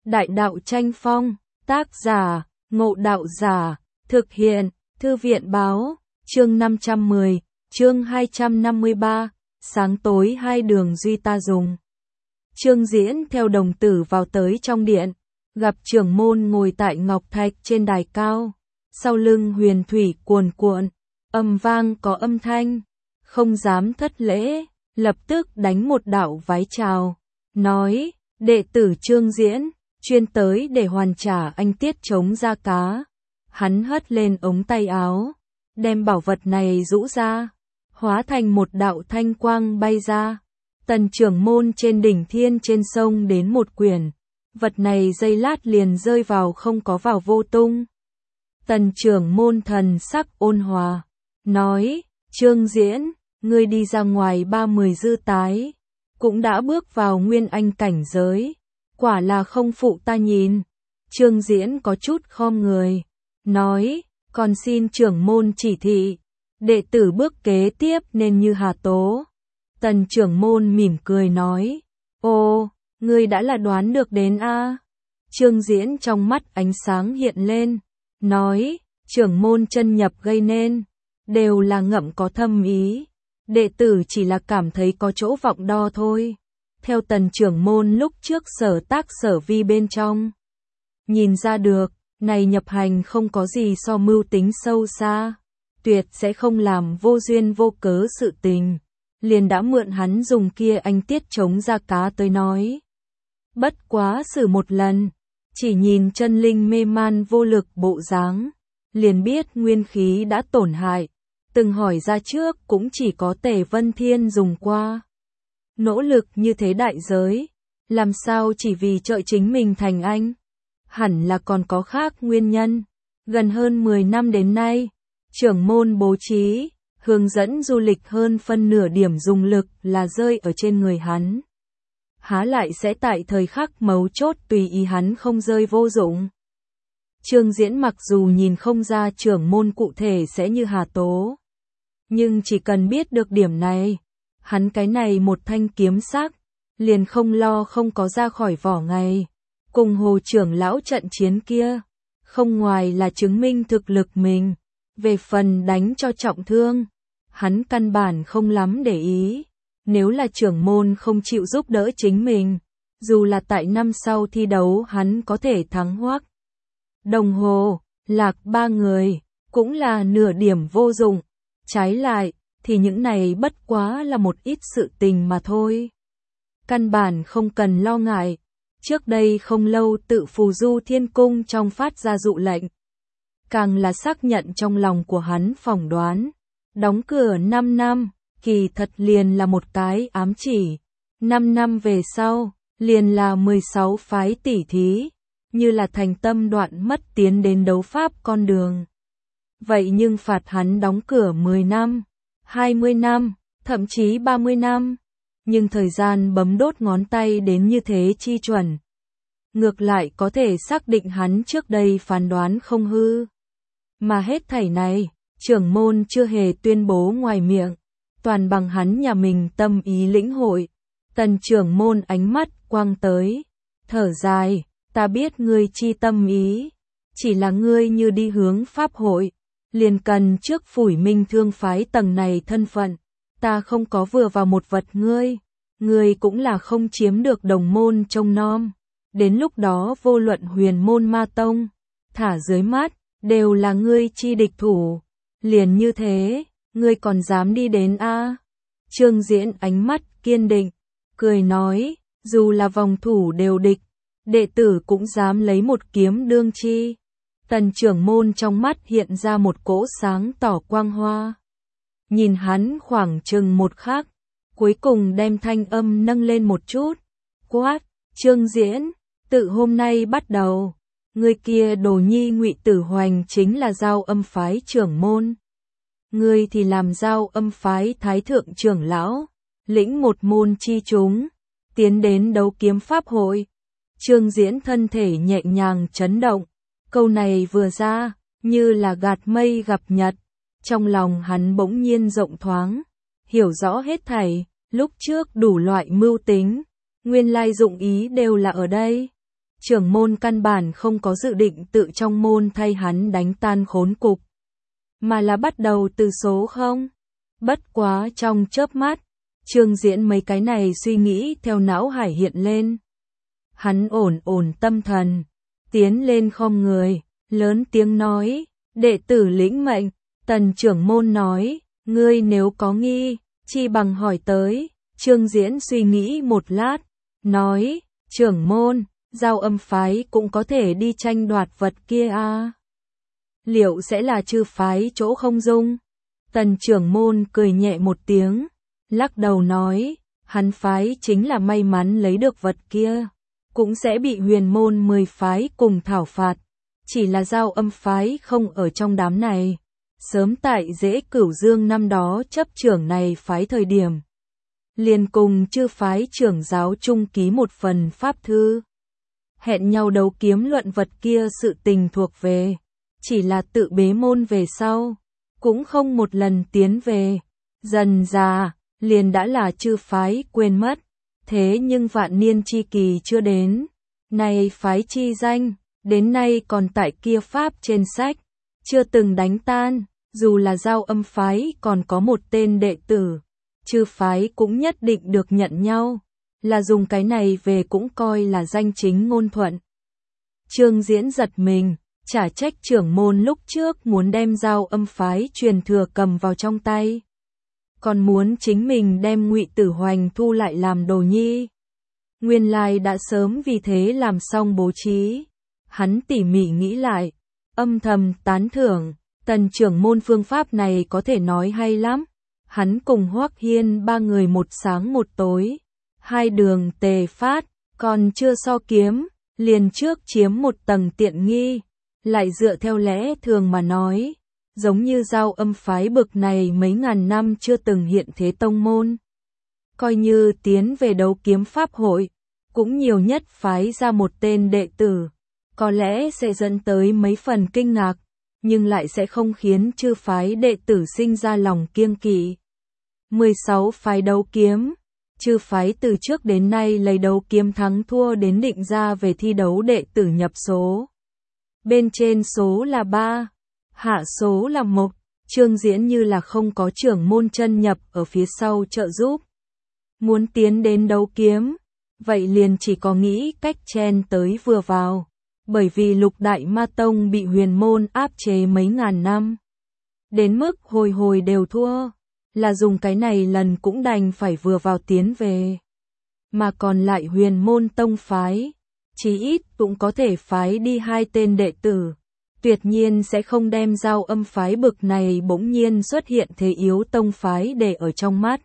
Đại đạo tranh phong, tác giả, Ngộ Đạo Giả, thực hiện, Thư viện báo, chương 510, chương 253, sáng tối hai đường duy ta dùng. Trương Diễn theo đồng tử vào tới trong điện, gặp trưởng môn ngồi tại ngọc thạch trên đài cao, sau lưng huyền thủy cuồn cuộn, âm vang có âm thanh, không dám thất lễ, lập tức đánh một đạo vái chào, nói, đệ tử Trương Diễn, chuyên tới để hoàn trả anh tiết trống da cá. Hắn hất lên ống tay áo, đem bảo vật này rũ ra, hóa thành một đạo thanh quang bay ra. Tần trưởng môn trên đỉnh thiên trên sông đến một quyển, vật này giây lát liền rơi vào không có vào vô tung. Tần trưởng môn thần sắc ôn hòa, nói, Trương Diễn, ngươi đi ra ngoài 30 dư tái, cũng đã bước vào nguyên anh cảnh giới, quả là không phụ ta nhìn. Trương Diễn có chút khom người, nói, còn xin trưởng môn chỉ thị, đệ tử bước kế tiếp nên như hà tố. Tần trưởng môn mỉm cười nói, ô, ngươi đã là đoán được đến a? Trương Diễn trong mắt ánh sáng hiện lên, nói, trưởng môn chân nhập gây nên, đều là ngậm có thâm ý, đệ tử chỉ là cảm thấy có chỗ vọng đo thôi. Theo tần trưởng môn lúc trước sở tác sở vi bên trong, nhìn ra được, này nhập hành không có gì so mưu tính sâu xa, tuyệt sẽ không làm vô duyên vô cớ sự tình, liền đã mượn hắn dùng kia anh tiết trống da cá tới nói. Bất quá xử một lần, chỉ nhìn chân linh mê man vô lực bộ dáng, liền biết nguyên khí đã tổn hại, từng hỏi ra trước cũng chỉ có Tề Vân Thiên dùng qua. Nỗ lực như thế đại giới, làm sao chỉ vì trợ chính mình thành anh? Hẳn là còn có khác nguyên nhân. Gần hơn 10 năm đến nay, trưởng môn bố trí, hướng dẫn du lịch hơn phân nửa điểm dùng lực là rơi ở trên người hắn. Há lại sẽ tại thời khắc mấu chốt tùy ý hắn không rơi vô dụng. Trương Diễn mặc dù nhìn không ra trưởng môn cụ thể sẽ như hà tố, nhưng chỉ cần biết được điểm này, hắn cái này một thanh kiếm sắc, liền không lo không có ra khỏi vỏ ngày. Cùng Hồ trưởng lão trận chiến kia, không ngoài là chứng minh thực lực mình, về phần đánh cho trọng thương, hắn căn bản không lắm để ý. Nếu là trưởng môn không chịu giúp đỡ chính mình, dù là tại năm sau thi đấu hắn có thể thắng Hoắc Đồng Hồ, Lạc ba người, cũng là nửa điểm vô dụng. Trái lại, thì những này bất quá là một ít sự tình mà thôi. Căn bản không cần lo ngại. Trước đây không lâu tự phù du thiên cung trong phát ra dụ lệnh. Càng là xác nhận trong lòng của hắn phỏng đoán. Đóng cửa 5 năm, kỳ thật liền là một cái ám chỉ. 5 năm về sau, liền là 16 phái tỉ thí. Như là thành tâm đoạn mất tiến đến đấu pháp con đường. Vậy nhưng phạt hắn đóng cửa 10 năm, 20 năm, thậm chí 30 năm. Nhưng thời gian bấm đốt ngón tay đến như thế chi chuẩn. Ngược lại có thể xác định hắn trước đây phán đoán không hư. Mà hết thảy này, trưởng môn chưa hề tuyên bố ngoài miệng, toàn bằng hắn nhà mình tâm ý lĩnh hội. Tần trưởng môn ánh mắt quang tới, thở dài, ta biết ngươi chi tâm ý, chỉ là ngươi như đi hướng pháp hội, liền cần trước phủi minh thương phái tầng này thân phận. Ta không có vừa vào một vật ngươi cũng là không chiếm được đồng môn trông nom. Đến lúc đó vô luận huyền môn ma tông, thả dưới mắt, đều là ngươi chi địch thủ. Liền như thế, ngươi còn dám đi đến a? Trương Diễn ánh mắt kiên định, cười nói, dù là vòng thủ đều địch, đệ tử cũng dám lấy một kiếm đương chi. Tần trưởng môn trong mắt hiện ra một cỗ sáng tỏ quang hoa. Nhìn hắn khoảng chừng một khắc, cuối cùng đem thanh âm nâng lên một chút. Quát, Trương Diễn, tự hôm nay bắt đầu, ngươi kia đồ nhi Ngụy Tử Hoành chính là Giao Âm phái trưởng môn. Ngươi thì làm Giao Âm phái thái thượng trưởng lão, lĩnh một môn chi chúng, tiến đến đấu kiếm pháp hội. Trương Diễn thân thể nhẹ nhàng chấn động, câu này vừa ra, như là gạt mây gặp nhật. Trong lòng hắn bỗng nhiên rộng thoáng, hiểu rõ hết thảy, lúc trước đủ loại mưu tính, nguyên lai dụng ý đều là ở đây. trưởng môn căn bản không có dự định tự trong môn thay hắn đánh tan khốn cục, mà là bắt đầu từ số 0. Bất quá trong chớp mắt, Trương Diễn mấy cái này suy nghĩ theo não hải hiện lên. Hắn ổn tâm thần, tiến lên khom người, lớn tiếng nói, đệ tử lĩnh mệnh. Tần trưởng môn nói, ngươi nếu có nghi, chi bằng hỏi tới. Trương Diễn suy nghĩ một lát, nói, trưởng môn, Giao Âm phái cũng có thể đi tranh đoạt vật kia à? Liệu sẽ là chư phái chỗ không dung? Tần trưởng môn cười nhẹ một tiếng, lắc đầu nói, hắn phái chính là may mắn lấy được vật kia, cũng sẽ bị huyền môn 10 phái cùng thảo phạt. Chỉ là Giao Âm phái không ở trong đám này. Sớm tại Dễ Cửu Dương năm đó chấp trưởng này phái thời điểm, liền cùng chư phái trưởng giáo chung ký một phần pháp thư, hẹn nhau đấu kiếm luận vật kia sự tình thuộc về, chỉ là tự bế môn về sau, cũng không một lần tiến về, dần già, liền đã là chư phái quên mất, thế nhưng vạn niên chi kỳ chưa đến, này phái chi danh, đến nay còn tại kia pháp trên sách, chưa từng đánh tan, dù là Giao Âm phái còn có một tên đệ tử, chư phái cũng nhất định được nhận nhau, là dùng cái này về cũng coi là danh chính ngôn thuận. Trương Diễn giật mình, chả trách trưởng môn lúc trước muốn đem Giao Âm phái truyền thừa cầm vào trong tay, còn muốn chính mình đem Ngụy Tử Hoành thu lại làm đồ nhi. Nguyên lai đã sớm vì thế làm xong bố trí. Hắn tỉ mỉ nghĩ lại, âm thầm tán thưởng, Tần trưởng môn phương pháp này có thể nói hay lắm. Hắn cùng Hoắc Hiên ba người một sáng một tối, hai đường tề phát, còn chưa so kiếm, liền trước chiếm một tầng tiện nghi, lại dựa theo lẽ thường mà nói, giống như Giao Âm phái bực này mấy ngàn năm chưa từng hiện thế tông môn. Coi như tiến về đấu kiếm pháp hội, cũng nhiều nhất phái ra một tên đệ tử, có lẽ sẽ dẫn tới mấy phần kinh ngạc, nhưng lại sẽ không khiến chư phái đệ tử sinh ra lòng kiêng kỵ. 16 phái đấu kiếm, chư phái từ trước đến nay lấy đấu kiếm thắng thua đến định ra về thi đấu đệ tử nhập số. Bên trên số là 3, hạ số là 1, Trương Diễn như là không có trưởng môn chân nhập ở phía sau trợ giúp. Muốn tiến đến đấu kiếm, vậy liền chỉ có nghĩ cách chen tới vừa vào, bởi vì Lục Đại Ma Tông bị huyền môn áp chế mấy ngàn năm, đến mức hồi hồi đều thua, là dùng cái này lần cũng đành phải vừa vào tiến về. Mà còn lại huyền môn tông phái, chí ít cũng có thể phái đi 2 tên đệ tử, tuyệt nhiên sẽ không đem Giao Âm phái bực này bỗng nhiên xuất hiện thế yếu tông phái để ở trong mắt.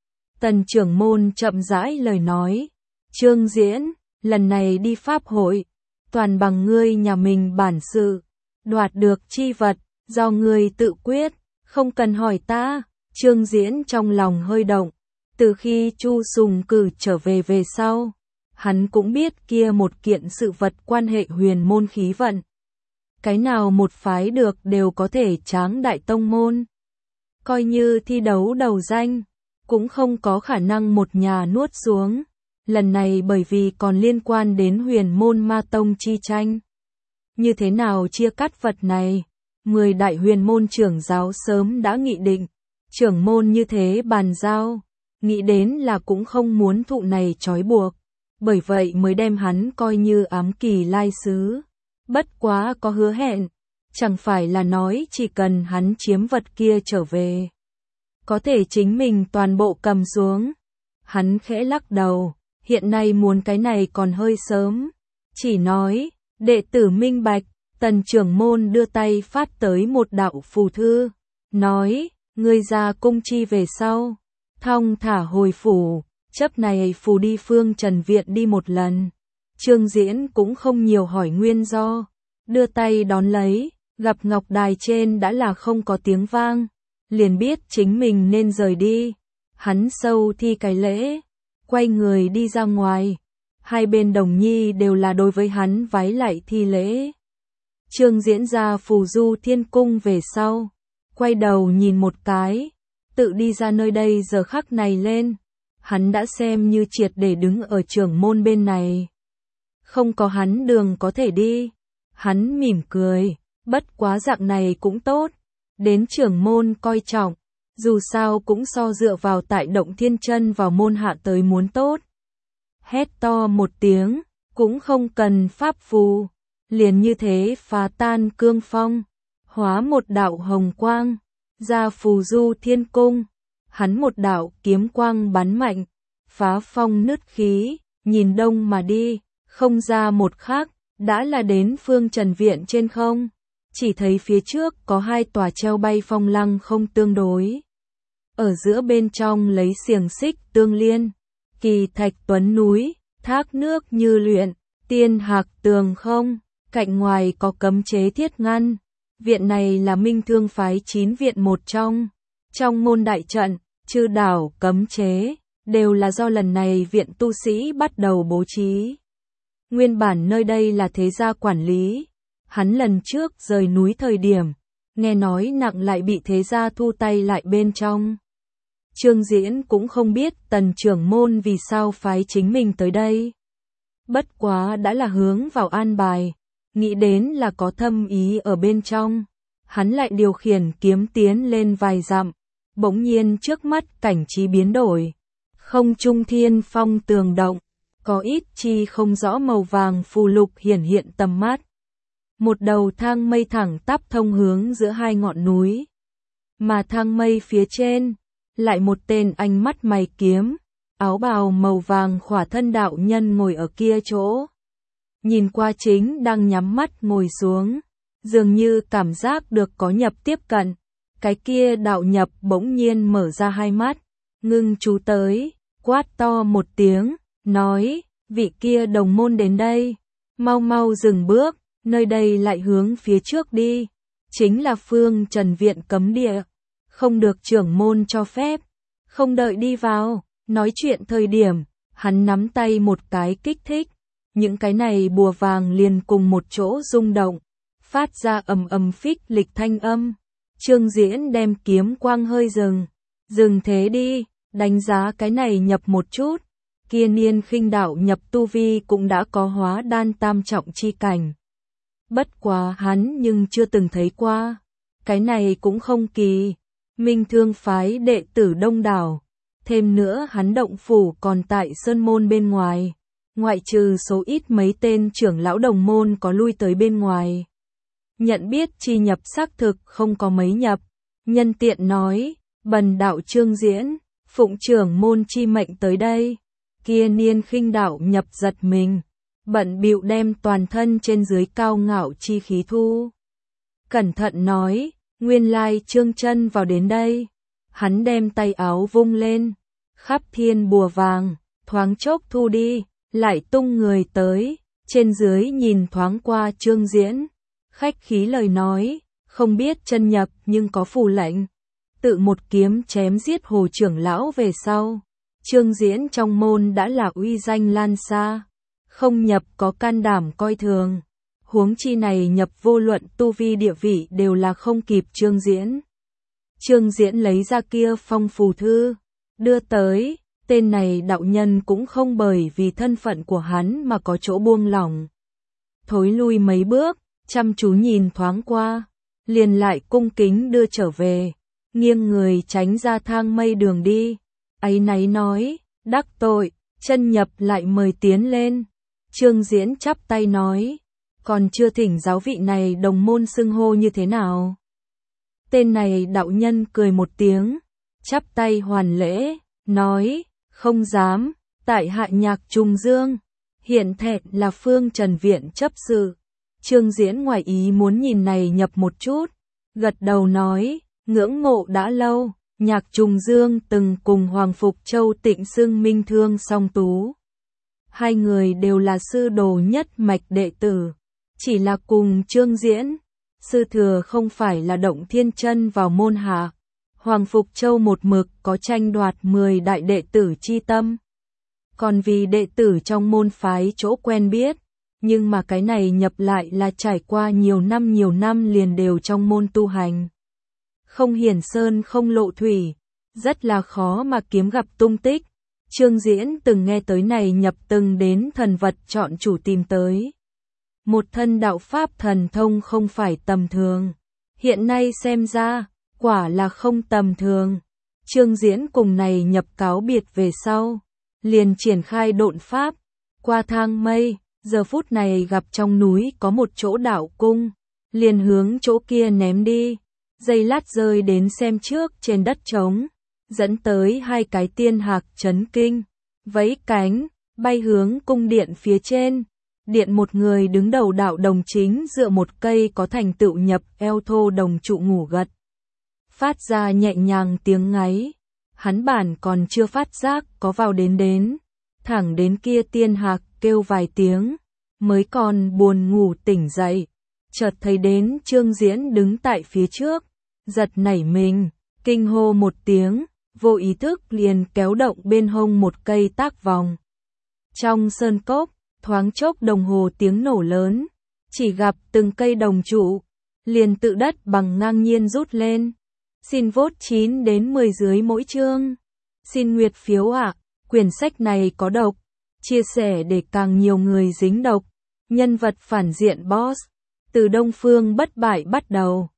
Tần trưởng môn chậm rãi lời nói, Trương Diễn, lần này đi pháp hội, toàn bằng ngươi nhà mình bản sự, đoạt được chi vật, do ngươi tự quyết, không cần hỏi ta. Trương Diễn trong lòng hơi động, từ khi Chu Sùng cử trở về sau, hắn cũng biết kia một kiện sự vật quan hệ huyền môn khí vận. Cái nào một phái được đều có thể tráng đại tông môn. Coi như thi đấu đầu danh, cũng không có khả năng một nhà nuốt xuống. Lần này bởi vì còn liên quan đến huyền môn ma tông chi tranh. Như thế nào chia cắt vật này? 10 đại huyền môn trưởng giáo sớm đã nghị định. Trưởng môn như thế bàn giao, nghĩ đến là cũng không muốn thụ này trói buộc, bởi vậy mới đem hắn coi như ám kỳ lai sứ. Bất quá có hứa hẹn, chẳng phải là nói chỉ cần hắn chiếm vật kia trở về, có thể chính mình toàn bộ cầm xuống. Hắn khẽ lắc đầu, hiện nay muốn cái này còn hơi sớm, chỉ nói, đệ tử minh bạch. Tần trưởng môn đưa tay phát tới một đạo phù thư, nói, ngươi ra cung chi về sau, thong thả hồi phủ, chấp này phù đi Phương Trần Viện đi một lần. Trương Diễn cũng không nhiều hỏi nguyên do, đưa tay đón lấy, gặp ngọc đài trên đã là không có tiếng vang, liền biết chính mình nên rời đi. Hắn sâu thi cái lễ, quay người đi ra ngoài, hai bên đồng nhi đều là đối với hắn vái lại thi lễ. Trương Diễn ra phù du thiên cung về sau, quay đầu nhìn một cái, tự đi ra nơi đây giờ khắc này lên, hắn đã xem như triệt để đứng ở trưởng môn bên này. không có hắn đường có thể đi. Hắn mỉm cười, bất quá dạng này cũng tốt, đến trưởng môn coi trọng, dù sao cũng so dựa vào tại Động Thiên Chân vào môn hạ tới muốn tốt. Hét to một tiếng, cũng không cần pháp phù, liền như thế phá tan cương phong, hóa một đạo hồng quang, ra phù du thiên cung. Hắn một đạo kiếm quang bắn mạnh, phá phong nứt khí, nhìn đông mà đi, không ra một khắc, đã là đến Phương Trần Viện trên không. Chỉ thấy phía trước có hai tòa treo bay phong lăng không tương đối. Ở giữa bên trong lấy xiềng xích tương liên, kỳ thạch tuấn núi, thác nước như luyện, tiên hạc tường không, cạnh ngoài có cấm chế thiết ngăn. Viện này là Minh Thương phái 9 viện một trong môn đại trận, chư đảo cấm chế, đều là do lần này viện tu sĩ bắt đầu bố trí. Nguyên bản nơi đây là thế gia quản lý, hắn lần trước rời núi thời điểm, nghe nói nặng lại bị thế gia thu tay lại bên trong. Trương Diễn cũng không biết Tần trưởng môn vì sao phái chính mình tới đây. Bất quá đã là hướng vào an bài, nghĩ đến là có thâm ý ở bên trong. Hắn lại điều khiển kiếm tiến lên vài dặm, bỗng nhiên trước mắt cảnh trí biến đổi. Không trung thiên phong tường động, có ít chi không rõ màu vàng phù lục hiển hiện tầm mắt. Một đầu thang mây thẳng tắp thông hướng giữa hai ngọn núi. Mà thang mây phía trên, lại một tên ánh mắt mày kiếm, áo bào màu vàng khỏa thân đạo nhân ngồi ở kia chỗ. Nhìn qua chính đang nhắm mắt ngồi xuống, dường như cảm giác được có nhập tiếp cận. Cái kia đạo nhập bỗng nhiên mở ra hai mắt, ngưng chú tới, quát to một tiếng, nói, vị kia đồng môn đến đây, mau mau dừng bước, nơi đây lại hướng phía trước đi, chính là Phương Trần Viện cấm địa, không được trưởng môn cho phép, không đợi đi vào. Nói chuyện thời điểm, hắn nắm tay một cái kích thích, những cái này bùa vàng liền cùng một chỗ rung động, phát ra ầm ầm phích lịch thanh âm. Trương Diễn đem kiếm quang hơi dừng thế đi, đánh giá cái này nhập một chút, kia niên khinh đạo nhập tu vi cũng đã có hóa đan tam trọng chi cảnh. Bất quá hắn nhưng chưa từng thấy qua, cái này cũng không kỳ, Minh Thương phái đệ tử đông đảo, thêm nữa hắn động phủ còn tại sơn môn bên ngoài, ngoại trừ số ít mấy tên trưởng lão đồng môn có lui tới bên ngoài. Nhận biết chi nhập xác thực không có mấy nhập, nhân tiện nói, bần đạo Trương Diễn, phụng trưởng môn chi mệnh tới đây. Kia niên khinh đạo nhập giật mình, bận bịu đem toàn thân trên dưới cao ngạo chi khí thu. Cẩn thận nói, nguyên lai Trương Chân vào đến đây. Hắn đem tay áo vung lên, khắp thiên bùa vàng, thoáng chốc thu đi, lại tung người tới, trên dưới nhìn thoáng qua Trương Diễn. Khách khí lời nói, không biết chân nhập nhưng có phù lệnh. Tự một kiếm chém giết Hồ trưởng lão về sau. Trương Diễn trong môn đã là uy danh lan xa. Không nhập có can đảm coi thường. Huống chi này nhập vô luận tu vi địa vị đều là không kịp Trương Diễn. Trương Diễn lấy ra kia phong phù thư, đưa tới, tên này đạo nhân cũng không bởi vì thân phận của hắn mà có chỗ buông lỏng. Thối lui mấy bước, chăm chú nhìn thoáng qua, liền lại cung kính đưa trở về, nghiêng người tránh ra thang mây đường đi. Áy náy nói, đắc tội, chân nhập lại mời tiến lên. Trương Diễn chắp tay nói, còn chưa thỉnh giáo vị này đồng môn xưng hô như thế nào. Tên này đạo nhân cười một tiếng, chắp tay hoàn lễ, nói, không dám, tại hạ Nhạc Trùng Dương, hiện thẹn là Phương Trần Viện chấp sự. Trương Diễn ngoài ý muốn nhìn này nhập một chút, gật đầu nói, ngưỡng mộ đã lâu, Nhạc Trùng Dương từng cùng Hoàng Phục Châu Tịnh xưng Minh Thương song tú. Hai người đều là sư đồ nhất mạch đệ tử, chỉ là cùng Trương Diễn, sư thừa không phải là Động Thiên Chân vào môn hạ. Hoàng Phục Châu một mực có tranh đoạt 10 đại đệ tử chi tâm. Còn vì đệ tử trong môn phái chỗ quen biết, nhưng mà cái này nhập lại là trải qua nhiều năm liền đều trong môn tu hành. Không hiển sơn không lộ thủy, rất là khó mà kiếm gặp tung tích. Trương Diễn từng nghe tới này nhập từng đến thần vật chọn chủ tìm tới. Một thân đạo pháp thần thông không phải tầm thường. Hiện nay xem ra, quả là không tầm thường. Trương Diễn cùng này nhập cáo biệt về sau, liền triển khai độn pháp, qua thang mây, giờ phút này gặp trong núi có một chỗ đạo cung, liền hướng chỗ kia ném đi, giây lát rơi đến xem trước trên đất trống, dẫn tới hai cái tiên hạc chấn kinh, vẫy cánh, bay hướng cung điện phía trên. Điện một người đứng đầu đạo đồng chính dựa một cây có thành tựu nhập eo thô đồng trụ ngủ gật. Phát ra nhẹ nhàng tiếng ngáy, hắn bản còn chưa phát giác có vào đến, thẳng đến kia tiên hạc kêu vài tiếng, mới còn buồn ngủ tỉnh dậy, chợt thấy đến Trương Diễn đứng tại phía trước, giật nảy mình, kinh hô một tiếng, vô ý thức liền kéo động bên hông một cây tác vòng. Trong sơn cốc, thoáng chốc đồng hồ tiếng nổ lớn, chỉ gặp từng cây đồng trụ, liền tự đất bằng ngang nhiên rút lên. Xin vote 9 đến 10 dưới mỗi chương. Xin nguyệt phiếu ạ, quyển sách này có độc, chia sẻ để càng nhiều người dính độc. Nhân vật phản diện boss, từ Đông Phương bất bại bắt đầu.